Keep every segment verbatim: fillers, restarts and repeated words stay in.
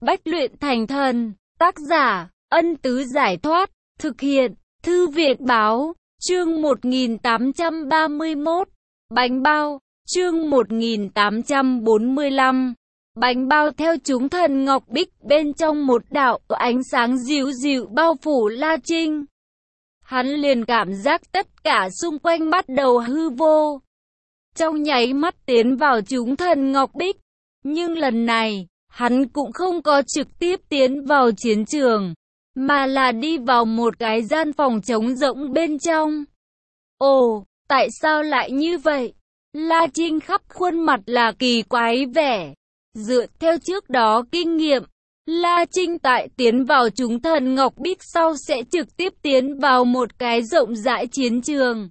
Bách luyện thành thần. Tác giả, Ân Tứ Giải Thoát. Thực hiện, Thư viện Báo. Chương một nghìn tám trăm ba mươi mốt. Bánh bao. Chương một nghìn tám trăm bốn mươi lăm. Bánh bao. Theo chúng thần ngọc bích, bên trong một đạo ánh sáng dịu dịu bao phủ La Trinh. Hắn liền cảm giác tất cả xung quanh bắt đầu hư vô. Trong nháy mắt tiến vào chúng thần ngọc bích. Nhưng lần này, hắn cũng không có trực tiếp tiến vào chiến trường, mà là đi vào một cái gian phòng trống rỗng bên trong. Ồ, tại sao lại như vậy? La Trinh khắp khuôn mặt là kỳ quái vẻ. Dựa theo trước đó kinh nghiệm, La Trinh tại tiến vào chúng thần ngọc bích sau sẽ trực tiếp tiến vào một cái rộng rãi chiến trường.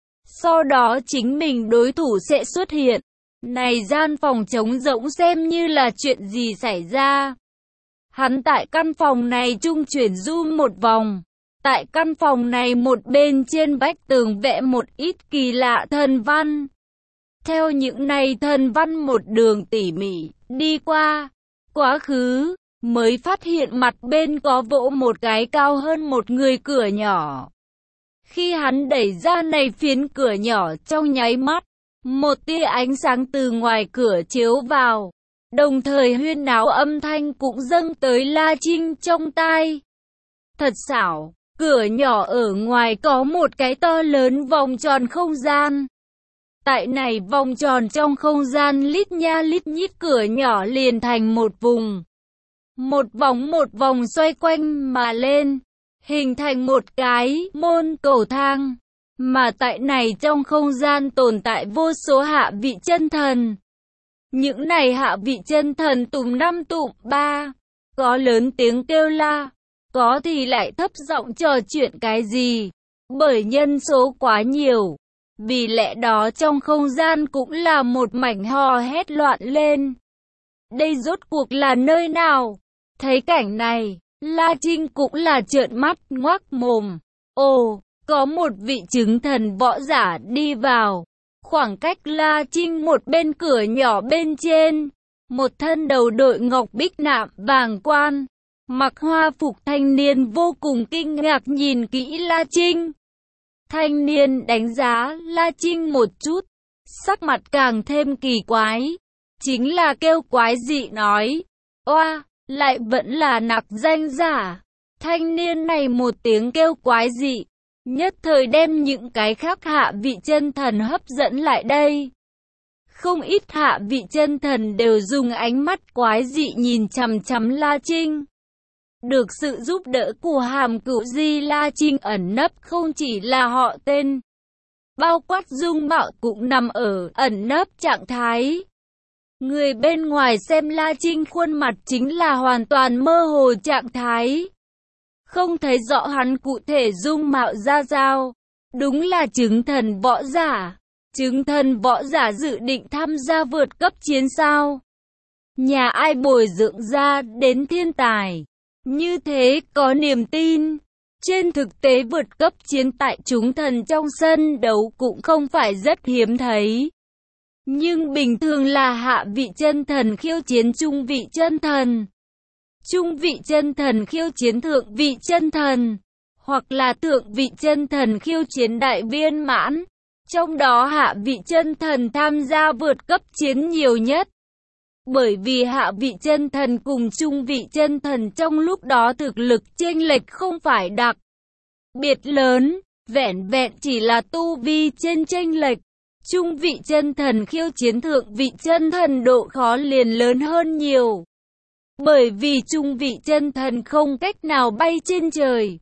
Sau đó chính mình đối thủ sẽ xuất hiện. Này gian phòng trống rỗng xem như là chuyện gì xảy ra. Hắn tại căn phòng này trung chuyển du một vòng. Tại căn phòng này một bên trên vách tường vẽ một ít kỳ lạ thần văn. Theo những này thần văn một đường tỉ mỉ đi qua quá khứ, mới phát hiện mặt bên có vỗ một cái cao hơn một người cửa nhỏ. Khi hắn đẩy ra này phiến cửa nhỏ, trong nháy mắt, một tia ánh sáng từ ngoài cửa chiếu vào, đồng thời huyên náo âm thanh cũng dâng tới La Trinh trong tai. Thật xảo, cửa nhỏ ở ngoài có một cái to lớn vòng tròn không gian. Tại này vòng tròn trong không gian lít nha lít nhít cửa nhỏ liền thành một vùng. Một vòng một vòng xoay quanh mà lên, hình thành một cái môn cầu thang. Mà tại này trong không gian tồn tại vô số hạ vị chân thần. Những này hạ vị chân thần tùm năm tụm ba, có lớn tiếng kêu la, có thì lại thấp giọng trò chuyện cái gì. Bởi nhân số quá nhiều, vì lẽ đó trong không gian cũng là một mảnh hò hét loạn lên. Đây rốt cuộc là nơi nào? Thấy cảnh này, La Trinh cũng là trợn mắt ngoác mồm. Ồ! Có một vị chứng thần võ giả đi vào. Khoảng cách La Trinh một bên cửa nhỏ bên trên. Một thân đầu đội ngọc bích nạm vàng quan, mặc hoa phục thanh niên vô cùng kinh ngạc nhìn kỹ La Trinh. Thanh niên đánh giá La Trinh một chút, sắc mặt càng thêm kỳ quái. Chính là kêu quái dị nói. Oa, lại vẫn là nặc danh giả. Thanh niên này một tiếng kêu quái dị, nhất thời đem những cái khác hạ vị chân thần hấp dẫn lại đây. Không ít hạ vị chân thần đều dùng ánh mắt quái dị nhìn chằm chằm La Trinh. Được sự giúp đỡ của Hàm Cửu Di, La Trinh ẩn nấp không chỉ là họ tên, bao quát dung mạo cũng nằm ở ẩn nấp trạng thái. Người bên ngoài xem La Trinh khuôn mặt chính là hoàn toàn mơ hồ trạng thái, không thấy rõ hắn cụ thể dung mạo ra sao. Đúng là chứng thần võ giả. Chứng thần võ giả dự định tham gia vượt cấp chiến sao? Nhà ai bồi dưỡng ra đến thiên tài như thế có niềm tin. Trên thực tế vượt cấp chiến tại chúng thần trong sân đấu cũng không phải rất hiếm thấy. Nhưng bình thường là hạ vị chân thần khiêu chiến trung vị chân thần, trung vị chân thần khiêu chiến thượng vị chân thần, hoặc là thượng vị chân thần khiêu chiến đại viên mãn. Trong đó hạ vị chân thần tham gia vượt cấp chiến nhiều nhất. Bởi vì hạ vị chân thần cùng trung vị chân thần trong lúc đó thực lực chênh lệch không phải đặc biệt lớn, vẻn vẹn chỉ là tu vi trên chênh lệch. Trung vị chân thần khiêu chiến thượng vị chân thần độ khó liền lớn hơn nhiều. Bởi vì trung vị chân thần không cách nào bay trên trời.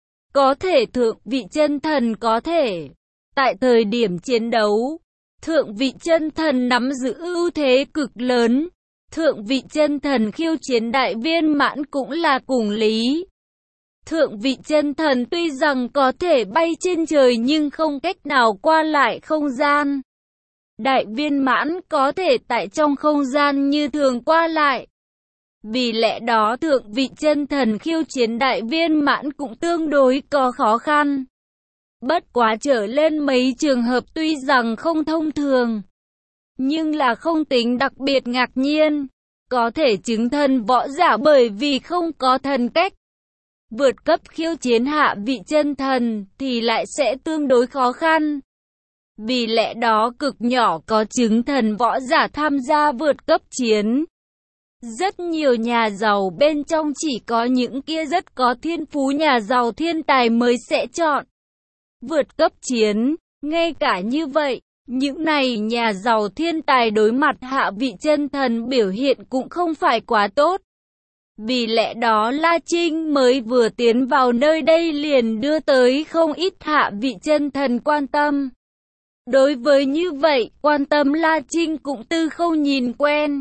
Có thể thượng vị chân thần có thể. Tại thời điểm chiến đấu, thượng vị chân thần nắm giữ ưu thế cực lớn. Thượng vị chân thần khiêu chiến đại viên mãn cũng là cùng lý. Thượng vị chân thần tuy rằng có thể bay trên trời nhưng không cách nào qua lại không gian. Đại viên mãn có thể tại trong không gian như thường qua lại. Vì lẽ đó thượng vị chân thần khiêu chiến đại viên mãn cũng tương đối có khó khăn. Bất quá trở lên mấy trường hợp tuy rằng không thông thường, nhưng là không tính đặc biệt ngạc nhiên. có thể chứng thần võ giả bởi vì không có thần cách. Vượt cấp khiêu chiến hạ vị chân thần thì lại sẽ tương đối khó khăn. Vì lẽ đó cực nhỏ có chứng thần võ giả tham gia vượt cấp chiến. Rất nhiều nhà giàu bên trong chỉ có những kia rất có thiên phú nhà giàu thiên tài mới sẽ chọn vượt cấp chiến. Ngay cả như vậy, những này nhà giàu thiên tài đối mặt hạ vị chân thần biểu hiện cũng không phải quá tốt. Vì lẽ đó La Trinh mới vừa tiến vào nơi đây liền đưa tới không ít hạ vị chân thần quan tâm. Đối với như vậy, quan tâm La Trinh cũng tư không nhìn quen.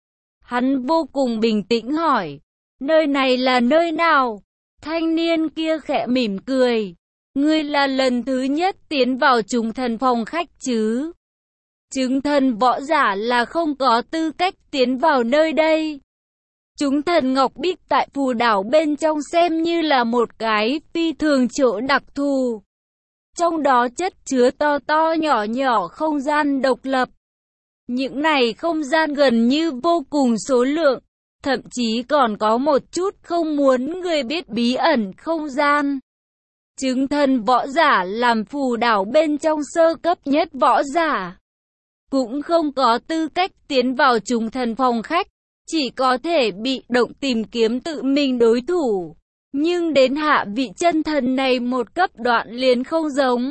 Hắn vô cùng bình tĩnh hỏi, nơi này là nơi nào? Thanh niên kia khẽ mỉm cười, ngươi là lần thứ nhất tiến vào trùng thần phòng khách chứ? Chứng thần võ giả là không có tư cách tiến vào nơi đây. Chúng thần Ngọc Bích tại phù đảo bên trong xem như là một cái phi thường chỗ đặc thù. Trong đó chất chứa to to nhỏ nhỏ không gian độc lập. Những này không gian gần như vô cùng số lượng, thậm chí còn có một chút không muốn người biết bí ẩn không gian. Chứng thần võ giả làm phù đảo bên trong sơ cấp nhất võ giả, cũng không có tư cách tiến vào trùng thần phòng khách, chỉ có thể bị động tìm kiếm tự mình đối thủ. Nhưng đến hạ vị chân thần này một cấp đoạn liền không giống.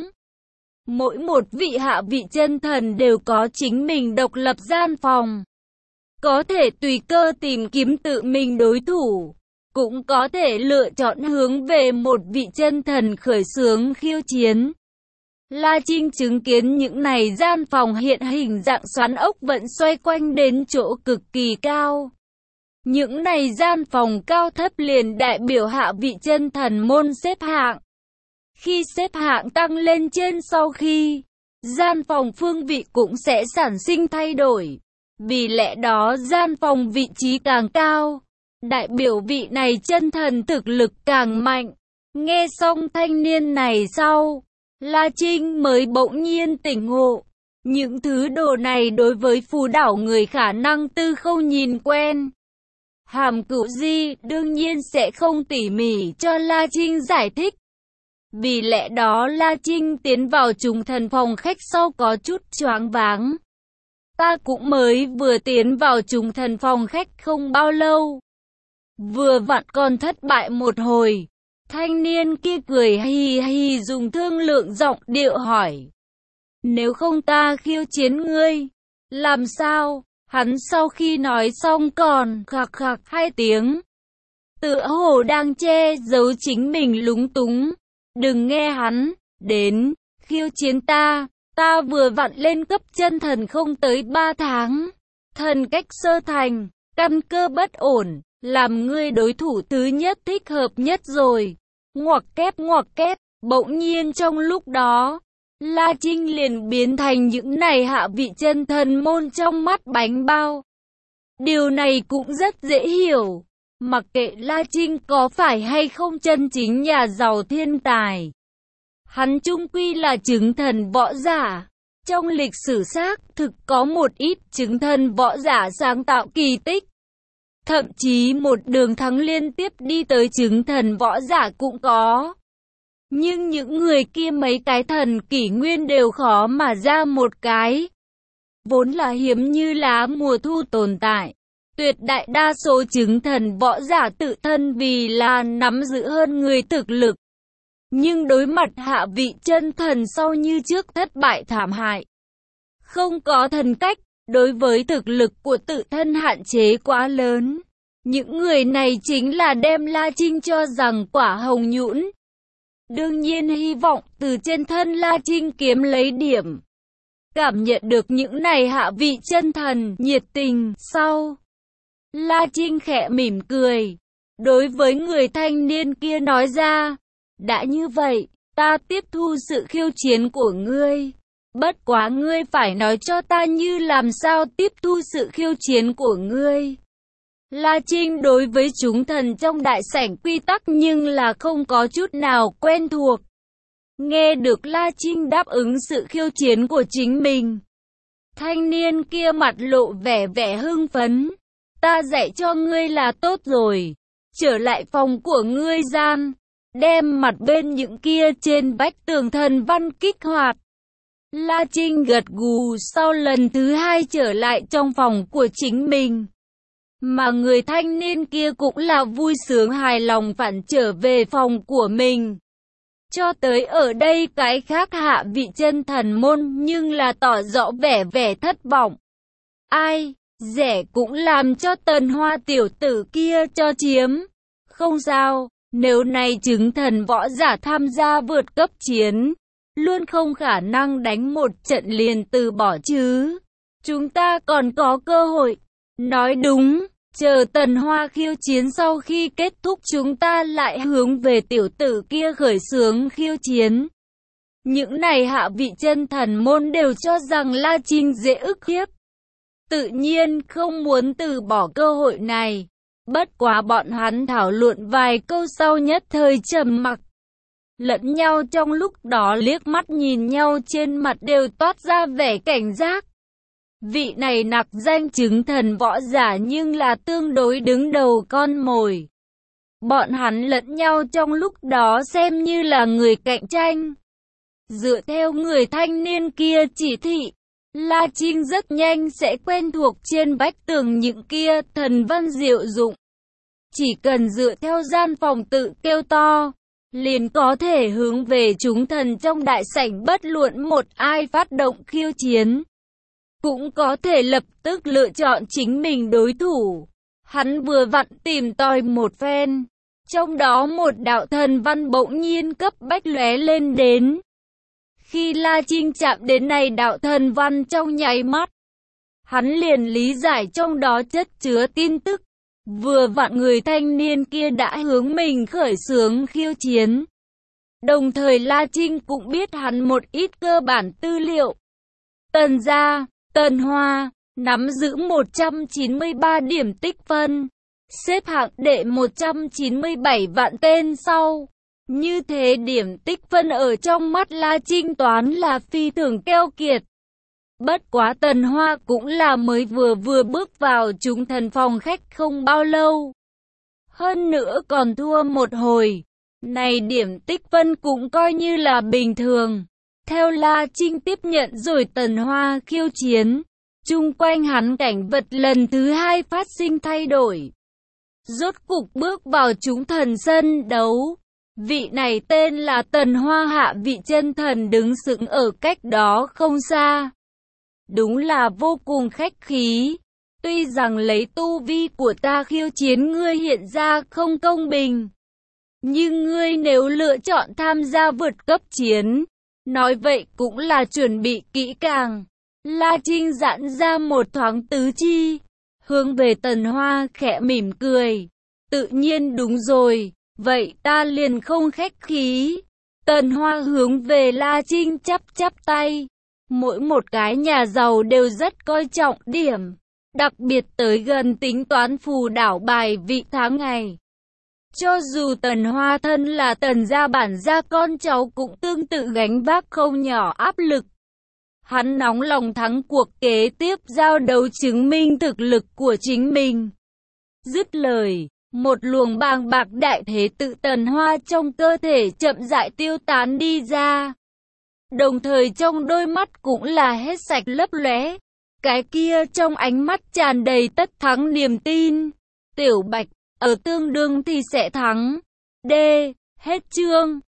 Mỗi một vị hạ vị chân thần đều có chính mình độc lập gian phòng. Có thể tùy cơ tìm kiếm tự mình đối thủ, cũng có thể lựa chọn hướng về một vị chân thần khởi xướng khiêu chiến. La Trinh chứng kiến những này gian phòng hiện hình dạng xoắn ốc vẫn xoay quanh đến chỗ cực kỳ cao. Những này gian phòng cao thấp liền đại biểu hạ vị chân thần môn xếp hạng. Khi xếp hạng tăng lên trên sau khi, gian phòng phương vị cũng sẽ sản sinh thay đổi. Vì lẽ đó gian phòng vị trí càng cao, đại biểu vị này chân thần thực lực càng mạnh. Nghe xong thanh niên này sau, La Trinh mới bỗng nhiên tỉnh ngộ. Những thứ đồ này đối với phù đảo người khả năng tư không nhìn quen. Hàm Cửu Di đương nhiên sẽ không tỉ mỉ cho La Trinh giải thích. Vì lẽ đó La Trinh tiến vào trùng thần phòng khách sau có chút choáng váng. Ta cũng mới vừa tiến vào trùng thần phòng khách không bao lâu. Vừa vặn còn thất bại một hồi. Thanh niên kia cười hì hì dùng thương lượng giọng điệu hỏi. Nếu không ta khiêu chiến ngươi, làm sao? Hắn sau khi nói xong còn khạc khạc hai tiếng. Tựa hồ đang che giấu chính mình lúng túng. Đừng nghe hắn, đến, khiêu chiến ta, ta vừa vặn lên cấp chân thần không tới ba tháng. Thần cách sơ thành, căn cơ bất ổn, làm ngươi đối thủ thứ nhất thích hợp nhất rồi. Ngoặc kép ngoặc kép, bỗng nhiên trong lúc đó, La Trinh liền biến thành những này hạ vị chân thần môn trong mắt bánh bao. Điều này cũng rất dễ hiểu. Mặc kệ La Trinh có phải hay không chân chính nhà giàu thiên tài, hắn chung quy là chứng thần võ giả. Trong lịch sử xác thực có một ít chứng thần võ giả sáng tạo kỳ tích. Thậm chí một đường thắng liên tiếp đi tới chứng thần võ giả cũng có. Nhưng những người kia mấy cái thần kỷ nguyên đều khó mà ra một cái. Vốn là hiếm như lá mùa thu tồn tại. Tuyệt đại đa số chứng thần võ giả tự thân vì là nắm giữ hơn người thực lực. Nhưng đối mặt hạ vị chân thần sau như trước thất bại thảm hại. Không có thần cách, đối với thực lực của tự thân hạn chế quá lớn. Những người này chính là đem La Trinh cho rằng quả hồng nhũn. Đương nhiên hy vọng từ trên thân La Trinh kiếm lấy điểm. Cảm nhận được những này hạ vị chân thần nhiệt tình sau. La Trinh khẽ mỉm cười. Đối với người thanh niên kia nói ra. Đã như vậy, ta tiếp thu sự khiêu chiến của ngươi. Bất quá ngươi phải nói cho ta như làm sao tiếp thu sự khiêu chiến của ngươi. La Trinh đối với chúng thần trong đại sảnh quy tắc nhưng là không có chút nào quen thuộc. Nghe được La Trinh đáp ứng sự khiêu chiến của chính mình. Thanh niên kia mặt lộ vẻ vẻ hưng phấn. ta dạy cho ngươi là tốt rồi. Trở lại phòng của ngươi gian, đem mặt bên những kia trên vách tường thần văn kích hoạt. La Trinh gật gù sau lần thứ hai trở lại trong phòng của chính mình. Mà người thanh niên kia cũng là vui sướng hài lòng phản trở về phòng của mình. Cho tới ở đây cái khác hạ vị chân thần môn nhưng là tỏ rõ vẻ vẻ thất vọng. Ai, rẻ cũng làm cho Tần Hoa tiểu tử kia cho chiếm. Không sao, nếu này chứng thần võ giả tham gia vượt cấp chiến, luôn không khả năng đánh một trận liền từ bỏ chứ. Chúng ta còn có cơ hội. Nói đúng, chờ Tần Hoa khiêu chiến sau khi kết thúc chúng ta lại hướng về tiểu tử kia khởi xướng khiêu chiến. Những này hạ vị chân thần môn đều cho rằng La Trinh dễ ức hiếp. Tự nhiên không muốn từ bỏ cơ hội này. Bất quá bọn hắn thảo luận vài câu sau nhất thời trầm mặc. Lẫn nhau trong lúc đó liếc mắt nhìn nhau trên mặt đều toát ra vẻ cảnh giác. Vị này nặc danh chứng thần võ giả nhưng là tương đối đứng đầu con mồi. Bọn hắn lẫn nhau trong lúc đó xem như là người cạnh tranh. Dựa theo người thanh niên kia chỉ thị, La Trinh rất nhanh sẽ quen thuộc trên vách tường những kia thần văn diệu dụng. Chỉ cần dựa theo gian phòng tự kêu to, liền có thể hướng về chúng thần trong đại sảnh bất luận một ai phát động khiêu chiến. Cũng có thể lập tức lựa chọn chính mình đối thủ. Hắn vừa vặn tìm tòi một phen. Trong đó một đạo thần văn bỗng nhiên cấp bách lóe lên đến. Khi La Trinh chạm đến này đạo thần văn trong nháy mắt, hắn liền lý giải trong đó chất chứa tin tức. Vừa vặn người thanh niên kia đã hướng mình khởi xướng khiêu chiến. Đồng thời La Trinh cũng biết hắn một ít cơ bản tư liệu. Tần gia, Tần Hoa, nắm giữ một trăm chín mươi ba điểm tích phân, xếp hạng đệ một trăm chín mươi bảy vạn tên sau. Như thế điểm tích phân ở trong mắt La Trinh toán là phi thường keo kiệt. Bất quá Tần Hoa cũng là mới vừa vừa bước vào chúng thần phòng khách không bao lâu. Hơn nữa còn thua một hồi. Này điểm tích phân cũng coi như là bình thường. Theo La Trinh tiếp nhận rồi Tần Hoa khiêu chiến. Chung quanh hắn cảnh vật lần thứ hai phát sinh thay đổi. Rốt cục bước vào chúng thần sân đấu. Vị này tên là Tần Hoa hạ vị chân thần đứng sững ở cách đó không xa. Đúng là vô cùng khách khí. Tuy rằng lấy tu vi của ta khiêu chiến ngươi hiện ra không công bình. Nhưng ngươi nếu lựa chọn tham gia vượt cấp chiến, nói vậy cũng là chuẩn bị kỹ càng. La Trinh giãn ra một thoáng tứ chi, hướng về Tần Hoa khẽ mỉm cười. Tự nhiên đúng rồi, vậy ta liền không khách khí. Tần Hoa hướng về La Trinh chắp chắp tay. Mỗi một cái nhà giàu đều rất coi trọng điểm, đặc biệt tới gần tính toán phù đảo bài vị tháng ngày. Cho dù Tần Hoa thân là Tần gia bản gia con cháu cũng tương tự gánh vác không nhỏ áp lực. Hắn nóng lòng thắng cuộc kế tiếp giao đấu chứng minh thực lực của chính mình. Dứt lời, một luồng bàng bạc đại thế tự Tần Hoa trong cơ thể chậm rãi tiêu tán đi ra. Đồng thời trong đôi mắt cũng là hết sạch lấp lóe. Cái kia trong ánh mắt tràn đầy tất thắng niềm tin. Tiểu Bạch, ở tương đương thì sẽ thắng. D. Hết chương.